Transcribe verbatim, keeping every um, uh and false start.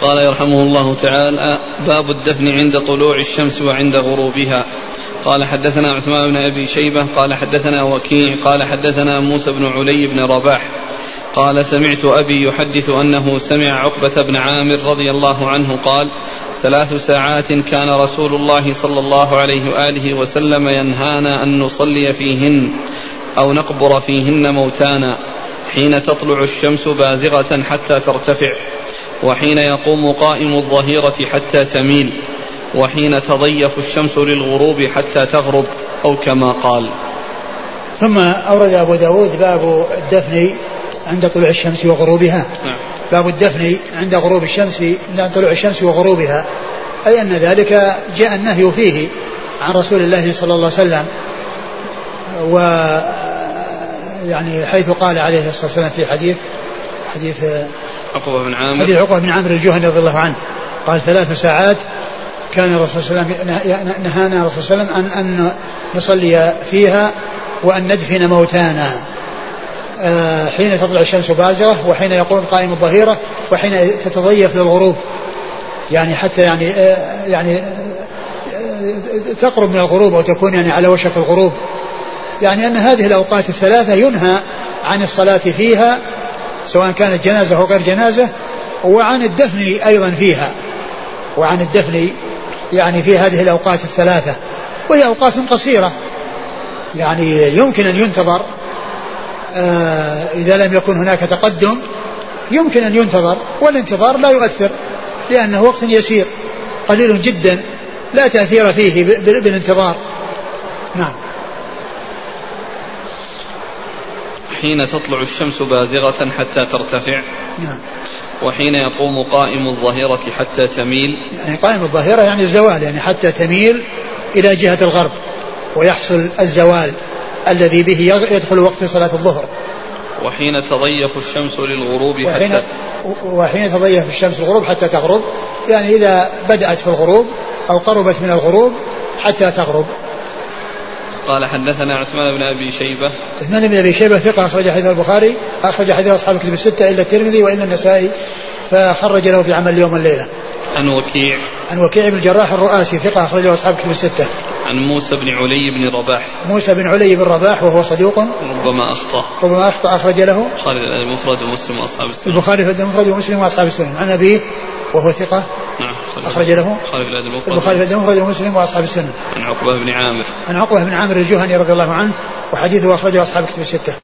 قال يرحمه الله تعالى: باب الدفن عند طلوع الشمس وعند غروبها. قال حدثنا عثمان بن أبي شيبة قال حدثنا وكيع قال حدثنا موسى بن علي بن رباح قال سمعت أبي يحدث أنه سمع عقبة بن عامر رضي الله عنه قال: ثلاث ساعات كان رسول الله صلى الله عليه وآله وسلم ينهانا أن نصلي فيهن أو نقبر فيهن موتانا: حين تطلع الشمس بازغة حتى ترتفع، وحين يقوم قائم الظهيرة حتى تميل، وحين تضيف الشمس للغروب حتى تغرب، أو كما قال. ثم أورد أبو داود باب الدفن عند طلوع الشمس وغروبها. نعم. باب الدفن عند غروب الشمس عند طلوع الشمس وغروبها، أي أن ذلك جاء النهي فيه عن رسول الله صلى الله عليه وسلم، و يعني حيث قال عليه الصلاة والسلام في حديث حديث عقبة بن عامر حديث عقبة بن عامر الجهني رضي الله عنه قال: ثلاث ساعات كان الرسول صلى الله عليه وسلم نهانا الرسول صلى الله عليه وسلم أن, أن نصلي فيها وأن ندفن موتانا: حين تطلع الشمس بازغة، وحين يقوم قائم الظهيرة، وحين تتضيف للغروب، يعني حتى يعني يعني تقرب من الغروب أو تكون يعني على وشك الغروب، يعني أن هذه الأوقات الثلاثة ينهى عن الصلاة فيها سواء كانت جنازة أو غير جنازة، وعن الدفن أيضا فيها، وعن الدفن يعني في هذه الأوقات الثلاثة، وهي أوقات قصيرة يعني يمكن أن ينتظر آه إذا لم يكن هناك تقدم يمكن أن ينتظر، والانتظار لا يؤثر لأنه وقت يسير قليل جدا لا تأثير فيه بالانتظار. نعم. حين تطلع الشمس بازغة حتى ترتفع. نعم. وحين يقوم قائم الظهيرة حتى تميل، يعني قائم الظهيرة يعني الزوال، يعني حتى تميل إلى جهة الغرب ويحصل الزوال الذي به يدخل وقت صلاة الظهر. وحين تضيف الشمس للغروب وحين حتى وحين تضيف الشمس للغروب حتى تغرب، يعني إذا بدأت في الغروب أو قربت من الغروب حتى تغرب. قال حدثنا عثمان بن أبي شيبة. عثمان بن أبي شيبة ثقة أخرج حديث البخاري أخرج حديث أصحاب الكتب الستة إلا الترمذي وإلا النسائي، فخرج له في عمل اليوم والليلة. عن وكيع عن وكيع بن الجراح الرؤاسي ثقة أخرجه أصحاب الكتب الستة. عن موسى بن علي بن رباح. موسى بن علي بن رباح وهو صدوق ربما أخطأ ربما أخطأ أخرج له البخاري في الأدب المفرد ومسلم وأصحاب السنن. البخاري في الأدب المفرد ومسلم وأصحاب السنن. عن أبيه وهو ثقة. نعم. أخرج له البخاري في الأدب المفرد البخاري في الأدب المفرد ومسلم وأصحاب السنن. عن عقبة بن عامر عن عقبة بن عامر الجهني رضي الله عنه، وحديثه أخرجه أصحاب الكتب الستة.